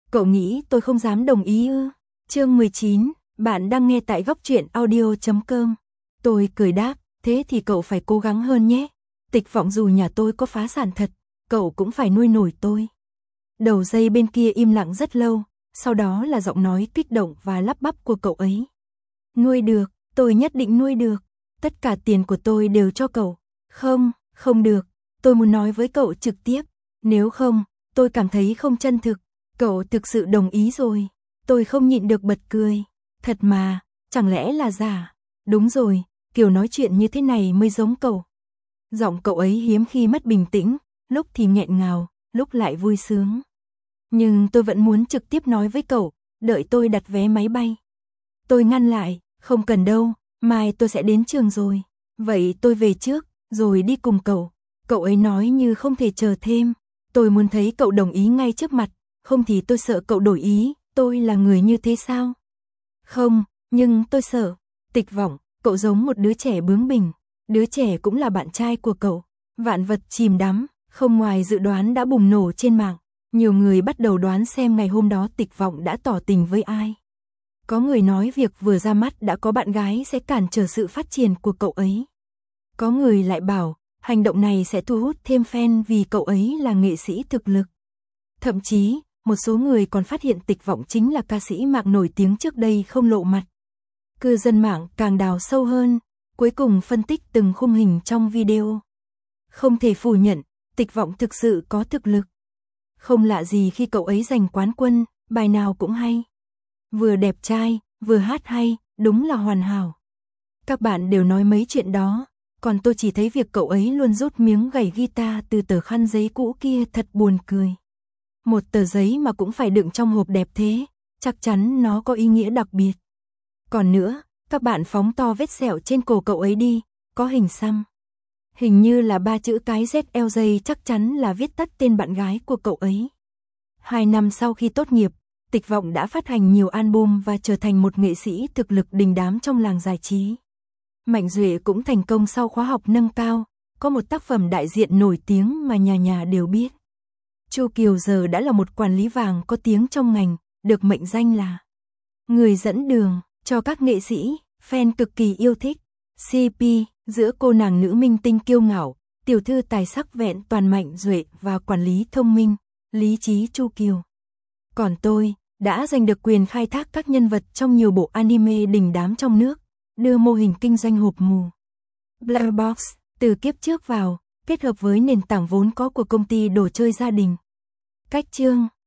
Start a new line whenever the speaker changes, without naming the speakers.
Cậu nghĩ tôi không dám đồng ý ư? Chương 19, bạn đang nghe tại góc truyện audio.com. Tôi cười đáp, thế thì cậu phải cố gắng hơn nhé. Tịch Vọng dù nhà tôi có phá sản thật, cậu cũng phải nuôi nổi tôi. Đầu dây bên kia im lặng rất lâu, sau đó là giọng nói kích động và lắp bắp của cậu ấy. Nuôi được, tôi nhất định nuôi được. Tất cả tiền của tôi đều cho cậu. Không, không được. Tôi muốn nói với cậu trực tiếp. Nếu không, tôi cảm thấy không chân thực. Cậu thực sự đồng ý rồi. Tôi không nhịn được bật cười. Thật mà, chẳng lẽ là giả? Đúng rồi, kiểu nói chuyện như thế này mới giống cậu. Giọng cậu ấy hiếm khi mất bình tĩnh, lúc thì nghẹn ngào, lúc lại vui sướng. Nhưng tôi vẫn muốn trực tiếp nói với cậu, đợi tôi đặt vé máy bay. Tôi ngăn lại, không cần đâu, mai tôi sẽ đến trường rồi. Vậy tôi về trước, rồi đi cùng cậu. Cậu ấy nói như không thể chờ thêm. Tôi muốn thấy cậu đồng ý ngay trước mặt, không thì tôi sợ cậu đổi ý, tôi là người như thế sao? Không, nhưng tôi sợ. Tịch Vọng, cậu giống một đứa trẻ bướng bỉnh. Đứa trẻ cũng là bạn trai của cậu. Vạn vật chìm đắm, không ngoài dự đoán đã bùng nổ trên mạng. Nhiều người bắt đầu đoán xem ngày hôm đó Tịch Vọng đã tỏ tình với ai. Có người nói việc vừa ra mắt đã có bạn gái sẽ cản trở sự phát triển của cậu ấy. Có người lại bảo, hành động này sẽ thu hút thêm fan vì cậu ấy là nghệ sĩ thực lực. Thậm chí, một số người còn phát hiện Tịch Vọng chính là ca sĩ mạng nổi tiếng trước đây không lộ mặt. Cư dân mạng càng đào sâu hơn, cuối cùng phân tích từng khung hình trong video. Không thể phủ nhận, Tịch Vọng thực sự có thực lực. Không lạ gì khi cậu ấy giành quán quân, bài nào cũng hay. Vừa đẹp trai, vừa hát hay, đúng là hoàn hảo. Các bạn đều nói mấy chuyện đó, còn tôi chỉ thấy việc cậu ấy luôn rút miếng gảy guitar từ tờ khăn giấy cũ kia thật buồn cười. Một tờ giấy mà cũng phải đựng trong hộp đẹp thế, chắc chắn nó có ý nghĩa đặc biệt. Còn nữa, các bạn phóng to vết sẹo trên cổ cậu ấy đi, có hình xăm. Hình như là 3 chữ cái ZLJ, chắc chắn là viết tắt tên bạn gái của cậu ấy. 2 năm sau khi tốt nghiệp, Tịch Vọng đã phát hành nhiều album và trở thành một nghệ sĩ thực lực đình đám trong làng giải trí. Mạnh Duệ cũng thành công sau khóa học nâng cao, có một tác phẩm đại diện nổi tiếng mà nhà nhà đều biết. Chu Kiều giờ đã là một quản lý vàng có tiếng trong ngành, được mệnh danh là người dẫn đường cho các nghệ sĩ, fan cực kỳ yêu thích. CP giữa cô nàng nữ minh tinh kiêu ngạo, tiểu thư tài sắc vẹn toàn Mạnh Duệ và quản lý thông minh, lý trí Chu Kiều. Còn tôi, đã giành được quyền khai thác các nhân vật trong nhiều bộ anime đình đám trong nước, đưa mô hình kinh doanh hộp mù Blackbox từ kiếp trước vào, kết hợp với nền tảng vốn có của công ty đồ chơi gia đình. Cách chương,